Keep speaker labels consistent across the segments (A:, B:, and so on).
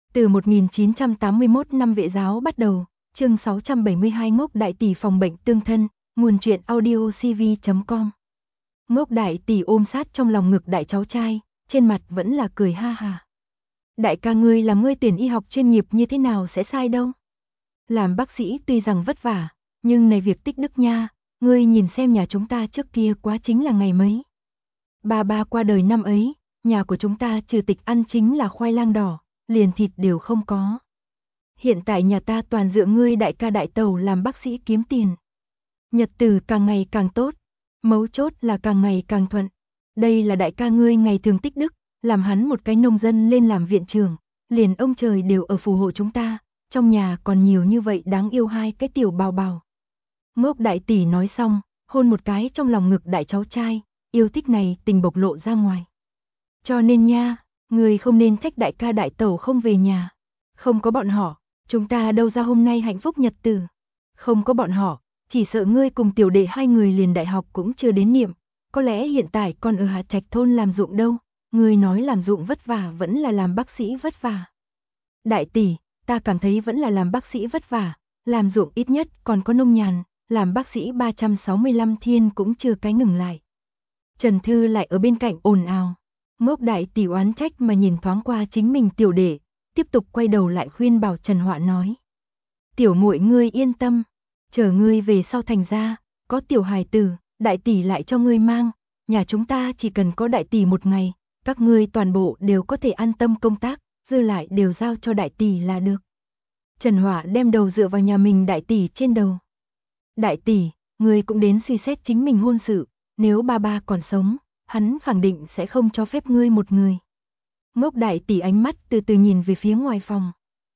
A: Từ 1981 năm vệ giáo bắt đầu, chương 672 Ngốc Đại Tỷ phòng bệnh tương thân, nguồn truyện audio cv.com. Ngốc Đại Tỷ ôm sát trong lòng ngực đại cháu trai, trên mặt vẫn là cười ha hà. Đại ca ngươi làm ngươi tuyển y học chuyên nghiệp như thế nào sẽ sai đâu. Làm bác sĩ tuy rằng vất vả, nhưng này việc tích đức nha, ngươi nhìn xem nhà chúng ta trước kia quá chính là ngày mấy. Ba qua đời năm ấy, nhà của chúng ta trừ tịch ăn chính là khoai lang đỏ, liền thịt đều không có. Hiện tại nhà ta toàn dựa ngươi đại ca đại tẩu làm bác sĩ kiếm tiền. Nhật tử càng ngày càng tốt, mấu chốt là càng ngày càng thuận. Đây là đại ca ngươi ngày thường tích đức, làm hắn một cái nông dân lên làm viện trưởng, liền ông trời đều ở phù hộ chúng ta, trong nhà còn nhiều như vậy đáng yêu hai cái tiểu bào bào. Ngốc Đại Tỷ nói xong, hôn một cái trong lòng ngực đại cháu trai, yêu thích này tình bộc lộ ra ngoài. Cho nên nha, người không nên trách đại ca đại tẩu không về nhà. Không có bọn họ, chúng ta đâu ra hôm nay hạnh phúc nhật tử. Không có bọn họ, chỉ sợ ngươi cùng tiểu đệ hai người liền đại học cũng chưa đến niệm. Có lẽ hiện tại còn ở Hạ Trạch thôn làm ruộng đâu. Ngươi nói làm ruộng vất vả vẫn là làm bác sĩ vất vả. Đại tỷ, ta cảm thấy vẫn là làm bác sĩ vất vả. Làm ruộng ít nhất còn có nông nhàn, làm bác sĩ 365 thiên cũng chưa cái ngừng lại. Trần Thư lại ở bên cạnh ồn ào. Ngốc Đại Tỷ oán trách mà nhìn thoáng qua chính mình tiểu đệ, tiếp tục quay đầu lại khuyên bảo Trần Họa nói. Tiểu muội ngươi yên tâm, chờ ngươi về sau thành ra, có tiểu hài tử, đại tỷ lại cho ngươi mang, nhà chúng ta chỉ cần có đại tỷ một ngày, các ngươi toàn bộ đều có thể an tâm công tác, dư lại đều giao cho đại tỷ là được. Trần Họa đem đầu dựa vào nhà mình đại tỷ trên đầu. Đại tỷ, ngươi cũng đến suy xét chính mình hôn sự, nếu ba còn sống, hắn khẳng định sẽ không cho phép ngươi một người. Ngốc Đại Tỷ ánh mắt từ từ nhìn về phía ngoài phòng.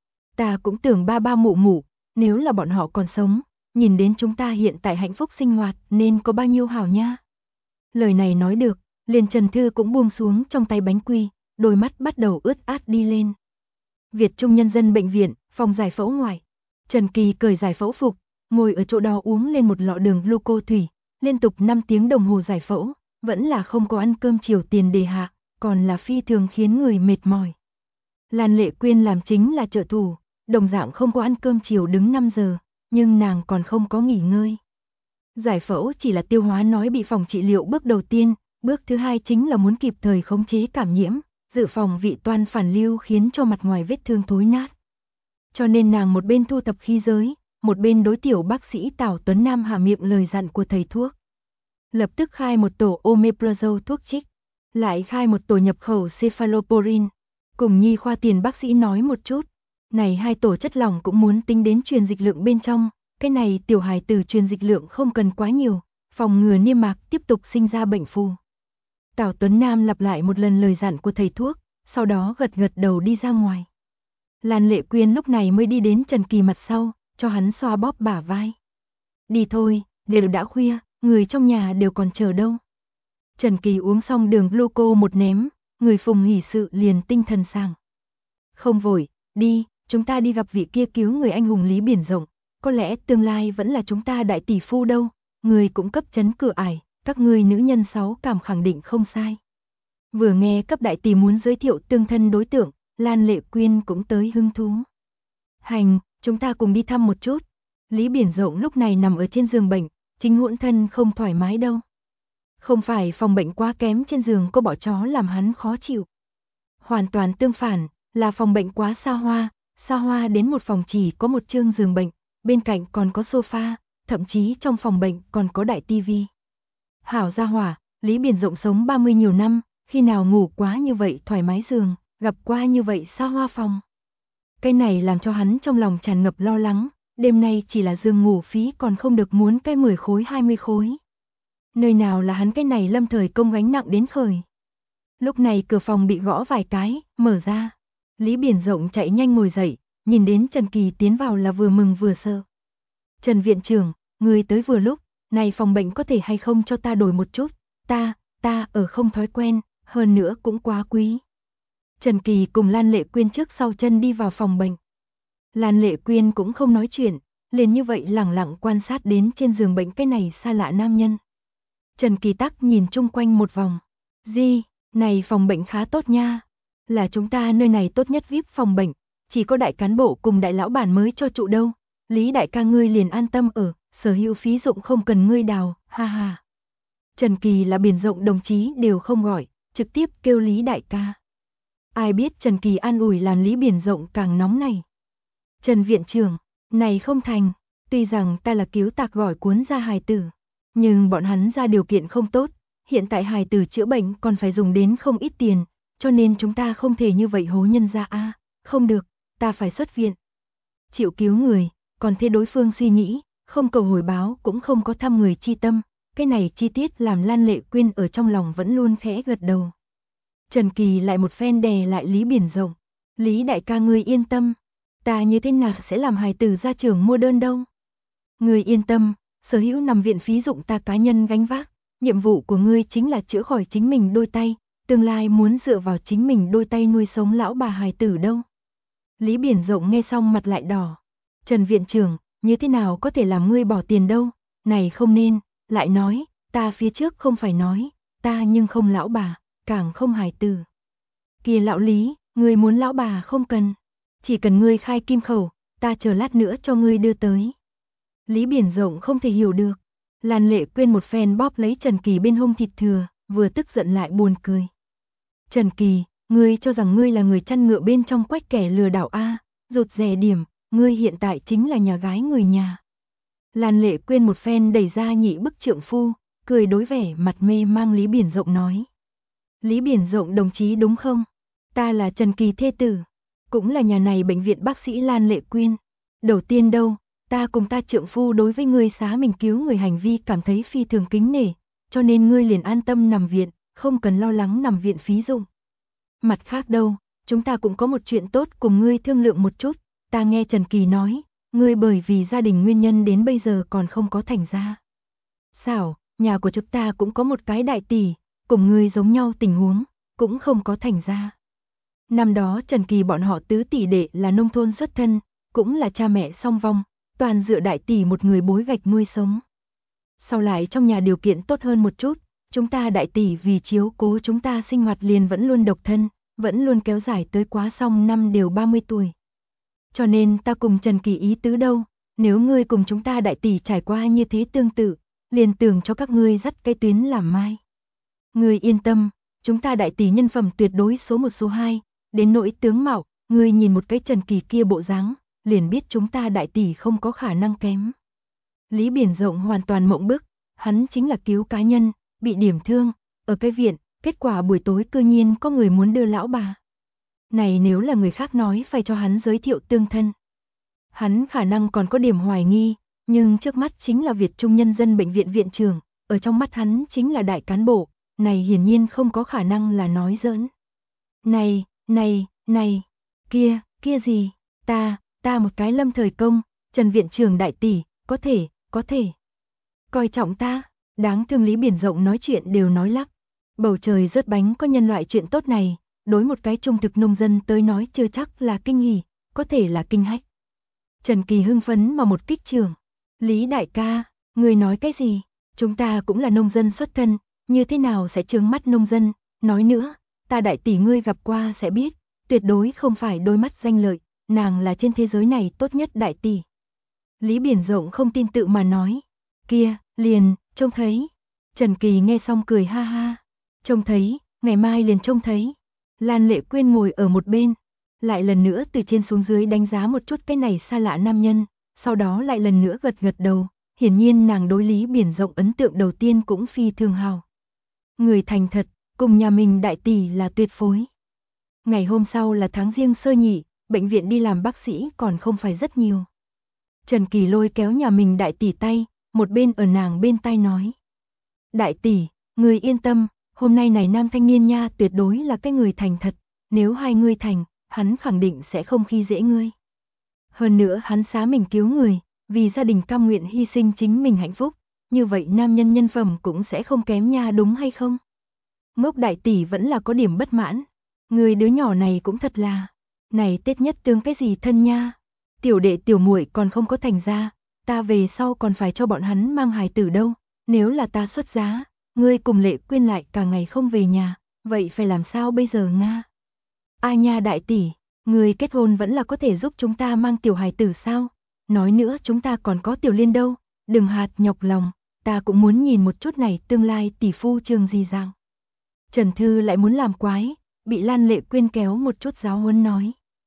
A: Ta cũng tưởng ba mụ mụ, nếu là bọn họ còn sống, nhìn đến chúng ta hiện tại hạnh phúc sinh hoạt nên có bao nhiêu hảo nha. Lời này nói được, liền Trần Thư cũng buông xuống trong tay bánh quy, đôi mắt bắt đầu ướt át đi lên. Việt Trung Nhân dân bệnh viện, phòng giải phẫu ngoài. Trần Kỳ cởi giải phẫu phục, ngồi ở chỗ đó uống lên một lọ đường gluco thủy, liên tục 5 tiếng đồng hồ giải phẫu, vẫn là không có ăn cơm chiều tiền đề hạ, còn là phi thường khiến người mệt mỏi. Lan Lệ Quyên làm chính là trợ thủ, đồng dạng không có ăn cơm chiều đứng 5 giờ, nhưng nàng còn không có nghỉ ngơi. Giải phẫu chỉ là tiêu hóa nói bị phòng trị liệu bước đầu tiên, bước thứ hai chính là muốn kịp thời khống chế cảm nhiễm, dự phòng vị toan phản lưu khiến cho mặt ngoài vết thương thối nát. Cho nên nàng một bên thu thập khí giới, một bên đối tiểu bác sĩ Tào Tuấn Nam hạ miệng lời dặn của thầy thuốc. Lập tức khai một tổ omeprazole thuốc trích, lại khai một tổ nhập khẩu cephalosporin, cùng nhi khoa tiền bác sĩ nói một chút. Này hai tổ chất lỏng cũng muốn tính đến truyền dịch lượng bên trong, cái này tiểu hài tử truyền dịch lượng không cần quá nhiều, phòng ngừa niêm mạc tiếp tục sinh ra bệnh phù. Tào Tuấn Nam lặp lại một lần lời dặn của thầy thuốc, sau đó gật đầu đi ra ngoài. Lan Lệ Quyên lúc này mới đi đến Trần Kỳ mặt sau, cho hắn xoa bóp bả vai. Đi thôi, đều đã khuya, người trong nhà đều còn chờ đâu. Trần Kỳ uống xong đường gluco một ném, người Phùng hỉ sự liền tinh thần sảng. Không vội, đi, chúng ta đi gặp vị kia cứu người anh hùng Lý Biển Rộng, có lẽ tương lai vẫn là chúng ta đại tỷ phu đâu, người cũng cấp chấn cửa ải, các ngươi nữ nhân 6 cảm khẳng định không sai. Vừa nghe cấp đại tỷ muốn giới thiệu tương thân đối tượng, Lan Lệ Quyên cũng tới hứng thú. Hành, chúng ta cùng đi thăm một chút. Lý Biển Rộng lúc này nằm ở trên giường bệnh, chính hỗn thân không thoải mái đâu. Không phải phòng bệnh quá kém trên giường có bọ chó làm hắn khó chịu. Hoàn toàn tương phản, là phòng bệnh quá xa hoa đến một phòng chỉ có một chương giường bệnh, bên cạnh còn có sofa, thậm chí trong phòng bệnh còn có đại tivi. Hảo gia hỏa, Lý Biển Rộng sống 30 nhiều năm, khi nào ngủ quá như vậy thoải mái giường, gặp qua như vậy xa hoa phòng. Cái này làm cho hắn trong lòng tràn ngập lo lắng, đêm nay chỉ là giường ngủ phí còn không được muốn cái 10 khối 20 khối. Nơi nào là hắn cái này lâm thời công gánh nặng đến khởi. Lúc này cửa phòng bị gõ vài cái, mở ra. Lý Biển Rộng chạy nhanh ngồi dậy, nhìn đến Trần Kỳ tiến vào là vừa mừng vừa sợ. Trần viện trưởng, người tới vừa lúc, này phòng bệnh có thể hay không cho ta đổi một chút, ta ở không thói quen, hơn nữa cũng quá quý. Trần Kỳ cùng Lan Lệ Quyên trước sau chân đi vào phòng bệnh. Lan Lệ Quyên cũng không nói chuyện, liền như vậy lẳng lặng quan sát đến trên giường bệnh cái này xa lạ nam nhân. Trần Kỳ Tắc nhìn chung quanh một vòng. Này phòng bệnh khá tốt nha. Là chúng ta nơi này tốt nhất VIP phòng bệnh, chỉ có đại cán bộ cùng đại lão bản mới cho trụ đâu. Lý đại ca ngươi liền an tâm ở, sở hữu phí dụng không cần ngươi đào, ha ha. Trần Kỳ là Biển Rộng đồng chí đều không gọi, trực tiếp kêu Lý đại ca. Ai biết Trần Kỳ an ủi làm Lý Biển Rộng càng nóng này. Trần viện trưởng, này không thành, tuy rằng ta là cứu tạc gọi cuốn ra hài tử, nhưng bọn hắn ra điều kiện không tốt, hiện tại hài tử chữa bệnh còn phải dùng đến không ít tiền, cho nên chúng ta không thể như vậy hố nhân ra a, không được, ta phải xuất viện. Chịu cứu người, còn thế đối phương suy nghĩ, không cầu hồi báo cũng không có thăm người chi tâm, cái này chi tiết làm Lan Lệ Quyên ở trong lòng vẫn luôn khẽ gật đầu. Trần Kỳ lại một phen đè lại Lý Biển Rộng, Lý đại ca ngươi yên tâm, ta như thế nào sẽ làm hài tử ra trường mua đơn đâu. Ngươi yên tâm, sở hữu nằm viện phí dụng ta cá nhân gánh vác, nhiệm vụ của ngươi chính là chữa khỏi chính mình đôi tay, tương lai muốn dựa vào chính mình đôi tay nuôi sống lão bà hài tử đâu. Lý Biển Rộng nghe xong mặt lại đỏ. Trần viện trưởng, như thế nào có thể làm ngươi bỏ tiền đâu, này không nên, lại nói, ta phía trước không phải nói, ta nhưng không lão bà, càng không hài tử. Kìa lão Lý, ngươi muốn lão bà không cần, chỉ cần ngươi khai kim khẩu, ta chờ lát nữa cho ngươi đưa tới. Lý Biển Rộng không thể hiểu được. Lan Lệ Quyên một phen bóp lấy Trần Kỳ bên hông thịt thừa, vừa tức giận lại buồn cười. Trần Kỳ, ngươi cho rằng ngươi là người chăn ngựa bên trong quách kẻ lừa đảo a, rụt rè điểm, ngươi hiện tại chính là nhà gái người nhà. Lan Lệ Quyên một phen đẩy ra nhị bức trượng phu, cười đối vẻ mặt mê mang Lý Biển Rộng nói. Lý Biển Rộng đồng chí đúng không? Ta là Trần Kỳ thê tử, cũng là nhà này bệnh viện bác sĩ Lan Lệ Quyên. Đầu tiên đâu, ta cùng ta trượng phu đối với ngươi xá mình cứu người hành vi cảm thấy phi thường kính nể, cho nên ngươi liền an tâm nằm viện, không cần lo lắng nằm viện phí dụng. Mặt khác đâu, chúng ta cũng có một chuyện tốt cùng ngươi thương lượng một chút, ta nghe Trần Kỳ nói, ngươi bởi vì gia đình nguyên nhân đến bây giờ còn không có thành ra. Xảo, nhà của chúng ta cũng có một cái đại tỷ, cùng ngươi giống nhau tình huống, cũng không có thành ra. Năm đó Trần Kỳ bọn họ tứ tỷ đệ là nông thôn xuất thân, cũng là cha mẹ song vong, toàn dựa đại tỷ một người bối gạch nuôi sống. Sau lại trong nhà điều kiện tốt hơn một chút, chúng ta đại tỷ vì chiếu cố chúng ta sinh hoạt liền vẫn luôn độc thân, vẫn luôn kéo dài tới quá xong năm đều 30 tuổi. Cho nên ta cùng Trần Kỳ ý tứ đâu, nếu ngươi cùng chúng ta đại tỷ trải qua như thế tương tự, liền tưởng cho các ngươi dắt cái tuyến làm mai. Ngươi yên tâm, chúng ta đại tỷ nhân phẩm tuyệt đối số 1 số 2, đến nỗi tướng mạo, ngươi nhìn một cái Trần Kỳ kia bộ dáng, liền biết chúng ta đại tỷ không có khả năng kém. Lý Biển Rộng hoàn toàn mộng bức, hắn chính là cứu cá nhân, bị điểm thương, ở cái viện, kết quả buổi tối cư nhiên có người muốn đưa lão bà. Này nếu là người khác nói phải cho hắn giới thiệu tương thân. Hắn khả năng còn có điểm hoài nghi, nhưng trước mắt chính là Việt Trung Nhân dân Bệnh viện viện trưởng, ở trong mắt hắn chính là đại cán bộ, này hiển nhiên không có khả năng là nói giỡn. Này, kia gì, ta một cái Lâm Thời Công, Trần viện trưởng đại tỷ, có thể. Coi trọng ta, đáng thương Lý Biển Rộng nói chuyện đều nói lắp. Bầu trời rớt bánh có nhân loại chuyện tốt này, đối một cái trung thực nông dân tới nói chưa chắc là kinh hỉ, có thể là kinh hách. Trần Kỳ hưng phấn mà một kích trưởng. Lý đại ca, người nói cái gì? Chúng ta cũng là nông dân xuất thân, như thế nào sẽ trướng mắt nông dân? Nói nữa, ta đại tỷ ngươi gặp qua sẽ biết, tuyệt đối không phải đôi mắt danh lợi, nàng là trên thế giới này tốt nhất đại tỷ. Lý Biển Rộng không tin tự mà nói. Kia, liền, trông thấy. Trần Kỳ nghe xong cười ha ha. Trông thấy, ngày mai liền trông thấy. Lan Lệ Quyên ngồi ở một bên, lại lần nữa từ trên xuống dưới đánh giá một chút cái này xa lạ nam nhân, sau đó lại lần nữa gật đầu, hiển nhiên nàng đối Lý Biển Rộng ấn tượng đầu tiên cũng phi thường hào. Người thành thật, cùng nhà mình đại tỷ là tuyệt phối. Ngày hôm sau là tháng Giêng sơ nhị, bệnh viện đi làm bác sĩ còn không phải rất nhiều. Trần Kỳ lôi kéo nhà mình đại tỷ tay, một bên ở nàng bên tai nói. Đại tỷ, người yên tâm, hôm nay này nam thanh niên nha tuyệt đối là cái người thành thật, nếu hai ngươi thành, hắn khẳng định sẽ không khi dễ ngươi. Hơn nữa hắn xá mình cứu người, vì gia đình cam nguyện hy sinh chính mình hạnh phúc, như vậy nam nhân nhân phẩm cũng sẽ không kém nha đúng hay không? Ngốc đại tỷ vẫn là có điểm bất mãn, người đứa nhỏ này cũng thật là, này Tết nhất tương cái gì thân nha, tiểu đệ tiểu muội còn không có thành ra, ta về sau còn phải cho bọn hắn mang hài tử đâu, nếu là ta xuất giá, ngươi cùng Lệ Quyên lại cả ngày không về nhà, vậy phải làm sao bây giờ nga? Ai nha đại tỷ, Người kết hôn vẫn là có thể giúp chúng ta mang tiểu hài tử sao? Nói nữa chúng ta còn có Tiểu Liên đâu, đừng hạt nhọc lòng, ta cũng muốn nhìn một chút này tương lai tỷ phu Trương gì dạng. Trần Thư lại muốn làm quái, bị Lan Lệ Quyên kéo một chút giáo huấn nói.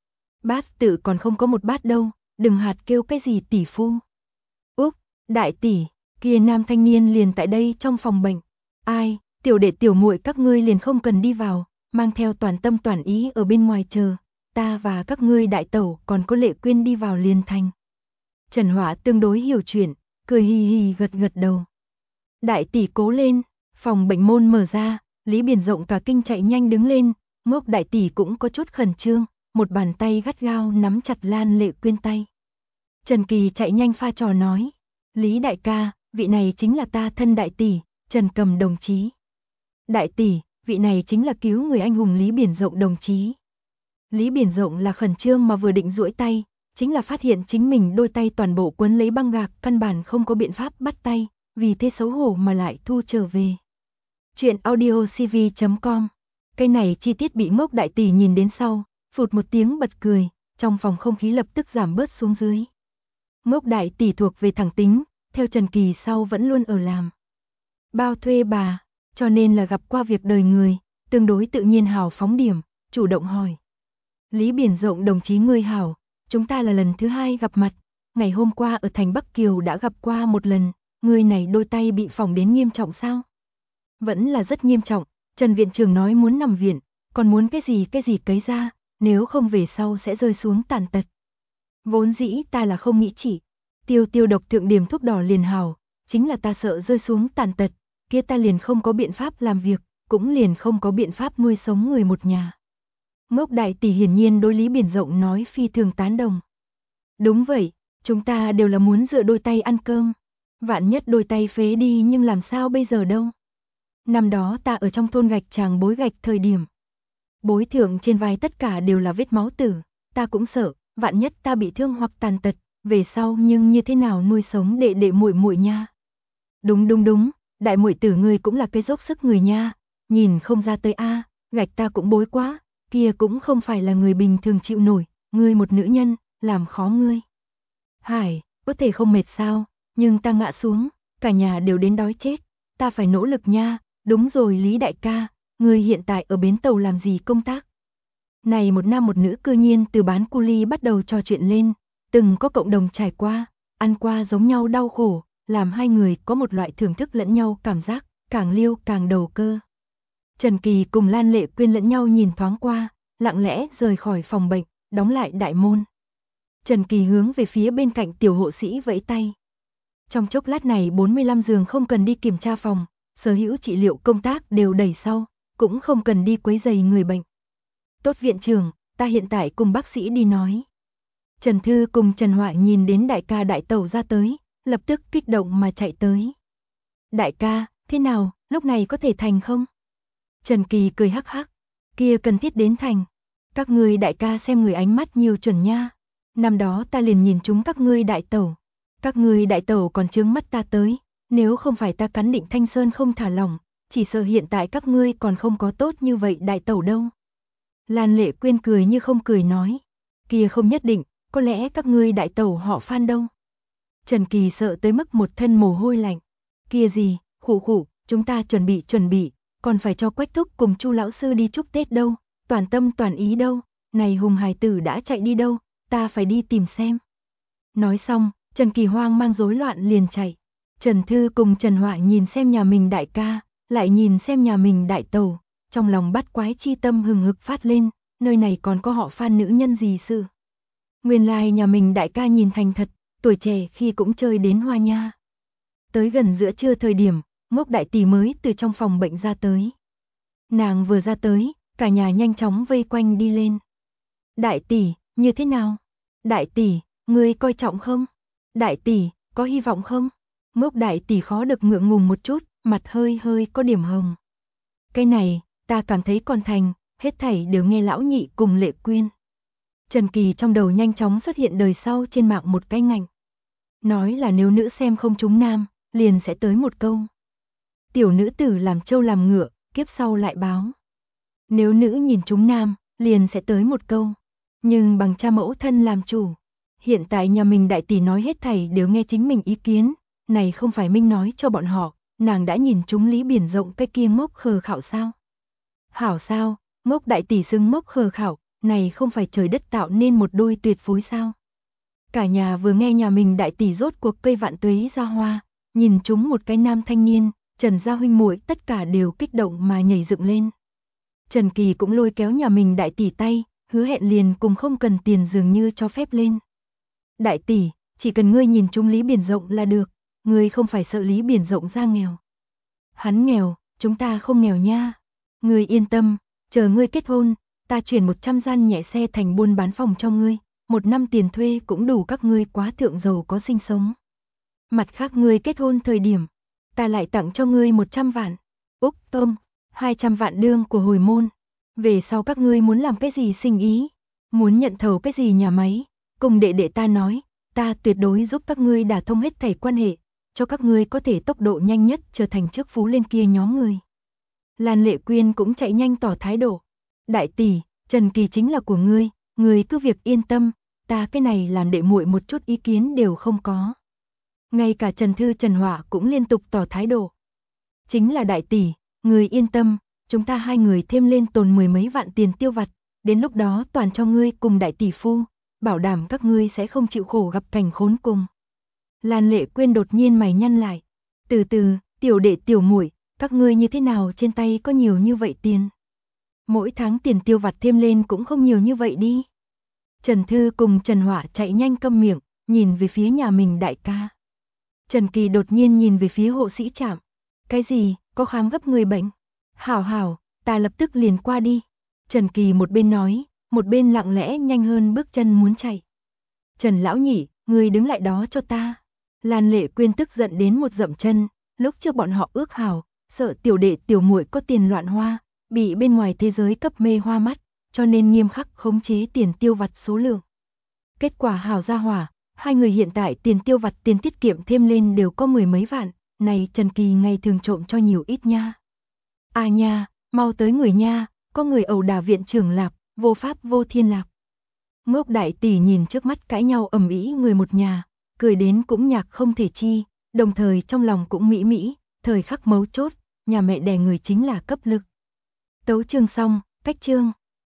A: Bát tự còn không có một bát đâu, đừng hạt kêu cái gì tỷ phu. Úc, đại tỷ, kia nam thanh niên liền tại đây trong phòng bệnh. Ai, tiểu đệ tiểu muội các ngươi liền không cần đi vào, mang theo toàn tâm toàn ý ở bên ngoài chờ, ta và các ngươi đại tẩu còn có Lệ Quyên đi vào liền thành. Trần Hỏa tương đối hiểu chuyện, cười hì hì gật gật đầu. Đại tỷ cố lên, phòng bệnh môn mở ra, Lý Biển Rộng cả kinh chạy nhanh đứng lên, Ngốc đại tỷ cũng có chút khẩn trương, một bàn tay gắt gao nắm chặt Lan Lệ Quyên tay. Trần Kỳ chạy nhanh pha trò nói, Lý đại ca, vị này chính là ta thân đại tỷ, Trần Cầm đồng chí. Đại tỷ, vị này chính là cứu người anh hùng Lý Biển Rộng đồng chí. Lý Biển Rộng là khẩn trương mà vừa định duỗi tay, chính là phát hiện chính mình đôi tay toàn bộ quấn lấy băng gạc, căn bản không có biện pháp bắt tay, vì thế xấu hổ mà lại thu trở về. Chuyện audiocv.com. Cái này chi tiết bị Ngốc đại tỷ nhìn đến sau, phụt một tiếng bật cười, trong phòng không khí lập tức giảm bớt xuống dưới. Ngốc đại tỷ thuộc về thẳng tính, theo Trần Kỳ sau vẫn luôn ở làm bao thuê bà, cho nên là gặp qua việc đời người, tương đối tự nhiên hào phóng điểm, chủ động hỏi. Lý Biển Rộng đồng chí ngươi hảo, chúng ta là lần thứ hai gặp mặt, ngày hôm qua ở thành Bắc Kiều đã gặp qua một lần, ngươi này đôi tay bị phỏng đến nghiêm trọng sao? Vẫn là rất nghiêm trọng, Trần viện trưởng nói muốn nằm viện, còn muốn cái gì cấy ra, nếu không về sau sẽ rơi xuống tàn tật. Vốn dĩ ta là không nghĩ chỉ, tiêu độc thượng điểm thuốc đỏ liền hảo, chính là ta sợ rơi xuống tàn tật, kia ta liền không có biện pháp làm việc, cũng liền không có biện pháp nuôi sống người một nhà. Ngốc đại tỷ hiển nhiên đối Lý Biển Rộng nói phi thường tán đồng. Đúng vậy, chúng ta đều là muốn dựa đôi tay ăn cơm, vạn nhất đôi tay phế đi nhưng làm sao bây giờ đâu. Năm đó ta ở trong thôn gạch tràng bối gạch thời điểm. Bối thượng trên vai tất cả đều là vết máu tử, ta cũng sợ, vạn nhất ta bị thương hoặc tàn tật, về sau nhưng như thế nào nuôi sống đệ đệ muội muội nha. Đúng, đại muội tử ngươi cũng là cái dốc sức người nha, nhìn không ra tới a, gạch ta cũng bối quá, kia cũng không phải là người bình thường chịu nổi, ngươi một nữ nhân, làm khó ngươi. Hải, có thể không mệt sao, nhưng ta ngã xuống, cả nhà đều đến đói chết, ta phải nỗ lực nha, đúng rồi Lý đại ca, ngươi hiện tại ở bến tàu làm gì công tác? Này một nam một nữ cư nhiên từ bán cu ly bắt đầu trò chuyện lên, từng có cộng đồng trải qua, ăn qua giống nhau đau khổ, làm hai người có một loại thưởng thức lẫn nhau cảm giác, càng liêu càng đầu cơ. Trần Kỳ cùng Lan Lệ Quyên lẫn nhau nhìn thoáng qua, lặng lẽ rời khỏi phòng bệnh, đóng lại đại môn. Trần Kỳ hướng về phía bên cạnh tiểu hộ sĩ vẫy tay. Trong chốc lát này 45 giường không cần đi kiểm tra phòng, sở hữu trị liệu công tác đều đẩy sau, cũng không cần đi quấy rầy người bệnh. Tốt viện trưởng, ta hiện tại cùng bác sĩ đi nói. Trần Thư cùng Trần Họa nhìn đến đại ca đại tẩu ra tới, lập tức kích động mà chạy tới. Đại ca, thế nào, lúc này có thể thành không? Trần Kỳ cười hắc hắc, kia cần thiết đến thành. Các ngươi đại ca xem người ánh mắt nhiều chuẩn nha. Năm đó ta liền nhìn chúng các ngươi đại tẩu. Các ngươi đại tẩu còn chướng mắt ta tới, nếu không phải ta cắn định Thanh Sơn không thả lỏng, chỉ sợ hiện tại các ngươi còn không có tốt như vậy đại tẩu đâu. Lan Lệ Quyên cười như không cười nói, kia không nhất định, có lẽ các ngươi đại tẩu họ Phan đâu. Trần Kỳ sợ tới mức một thân mồ hôi lạnh. Kia gì, khụ, chúng ta chuẩn bị, còn phải cho Quách Thúc cùng Chu lão sư đi chúc Tết đâu, toàn tâm toàn ý đâu, này Hùng hài tử đã chạy đi đâu, ta phải đi tìm xem. Nói xong, Trần Kỳ hoang mang rối loạn liền chạy. Trần Thư cùng Trần Họa nhìn xem nhà mình đại ca, lại nhìn xem nhà mình đại tẩu, trong lòng bắt quái chi tâm hừng hực phát lên, nơi này còn có họ Phan nữ nhân gì sự. Nguyên lai nhà mình đại ca nhìn thành thật, tuổi trẻ khi cũng chơi đến hoa nha. Tới gần giữa trưa thời điểm, Ngốc đại tỷ mới từ trong phòng bệnh ra tới. Nàng vừa ra tới, cả nhà nhanh chóng vây quanh đi lên. Đại tỷ, như thế nào? Đại tỷ, ngươi coi trọng không? Đại tỷ, có hy vọng không? Ngốc đại tỷ khó được ngượng ngùng một chút, mặt hơi có điểm hồng. Cái này, ta cảm thấy còn thành, hết thảy đều nghe lão nhị cùng Lệ Quyên. Trần Kỳ trong đầu nhanh chóng xuất hiện đời sau trên mạng một cái ngành. Nói là nếu nữ xem không trúng nam, liền sẽ tới một câu. Tiểu nữ tử làm trâu làm ngựa, kiếp sau lại báo. Nếu nữ nhìn trúng nam, liền sẽ tới một câu. Nhưng bằng cha mẫu thân làm chủ. Hiện tại nhà mình đại tỷ nói hết thảy đều nghe chính mình ý kiến, này không phải Minh nói cho bọn họ, nàng đã nhìn chúng Lý Biển Rộng cái kia ngốc khờ khạo sao? Hảo sao, ngốc đại tỷ xưng ngốc khờ khạo, này không phải trời đất tạo nên một đôi tuyệt phối sao? Cả nhà vừa nghe nhà mình đại tỷ rốt cuộc cây vạn tuế ra hoa, nhìn chúng một cái nam thanh niên, Trần gia huynh muội tất cả đều kích động mà nhảy dựng lên. Trần Kỳ cũng lôi kéo nhà mình đại tỷ tay, hứa hẹn liền cùng không cần tiền dường như cho phép lên. Đại tỷ, chỉ cần ngươi nhìn chúng Lý Biển Rộng là được, ngươi không phải sợ Lý Biển Rộng ra nghèo. Hắn nghèo, chúng ta không nghèo nha. Ngươi yên tâm, chờ ngươi kết hôn, ta chuyển 100 gian nhẹ xe thành buôn bán phòng cho ngươi, 1 năm tiền thuê cũng đủ các ngươi quá thượng giàu có sinh sống. Mặt khác ngươi kết hôn thời điểm, ta lại tặng cho ngươi 100 vạn. Úc tôm, 200 vạn đương của hồi môn. Về sau các ngươi muốn làm cái gì sinh ý, muốn nhận thầu cái gì nhà máy, cùng đệ đệ ta nói, ta tuyệt đối giúp các ngươi đả thông hết thảy quan hệ, cho các ngươi có thể tốc độ nhanh nhất trở thành trước phú lên kia nhóm người. Lan Lệ Quyên cũng chạy nhanh tỏ thái độ. Đại tỷ, Trần Kỳ chính là của ngươi cứ việc yên tâm, ta cái này làm đệ muội một chút ý kiến đều không có. Ngay cả Trần Thư Trần Hỏa cũng liên tục tỏ thái độ. Chính là đại tỷ, ngươi yên tâm, chúng ta hai người thêm lên tồn 10 mấy vạn tiền tiêu vặt, đến lúc đó toàn cho ngươi cùng đại tỷ phu, bảo đảm các ngươi sẽ không chịu khổ gặp cảnh khốn cùng. Lan Lệ Quyên đột nhiên mày nhăn lại. Từ từ, tiểu đệ tiểu muội, các ngươi như thế nào trên tay có nhiều như vậy tiền? Mỗi tháng tiền tiêu vặt thêm lên cũng không nhiều như vậy đi. Trần Thư cùng Trần Hỏa chạy nhanh câm miệng, nhìn về phía nhà mình đại ca. Trần Kỳ đột nhiên nhìn về phía hộ sĩ trạm. Cái gì, có khám gấp người bệnh? Hảo hảo, ta lập tức liền qua đi. Trần Kỳ một bên nói, một bên lặng lẽ nhanh hơn bước chân muốn chạy. Trần lão nhị, ngươi đứng lại đó cho ta. Lan Lệ Quyên tức giận đến một dậm chân, lúc trước bọn họ ước hảo, sợ tiểu đệ tiểu muội có tiền loạn hoa, bị bên ngoài thế giới cấp mê hoa mắt, cho nên nghiêm khắc khống chế tiền tiêu vặt số lượng. Kết quả hảo ra hỏa, hai người hiện tại tiền tiêu vặt tiền tiết kiệm thêm lên đều có 10 mấy vạn, này Trần Kỳ ngày thường trộm cho nhiều ít nha. À nha, mau tới người nha, có người ẩu đả viện trưởng Lạp, vô pháp vô thiên Lạp. Ngốc đại tỷ nhìn trước mắt cãi nhau ầm ĩ người một nhà, cười đến cũng nhạc không thể chi, đồng thời trong lòng cũng mỹ mỹ, thời khắc mấu chốt, nhà mẹ đẻ người chính là cấp lực. Tấu chương xong, cách chương.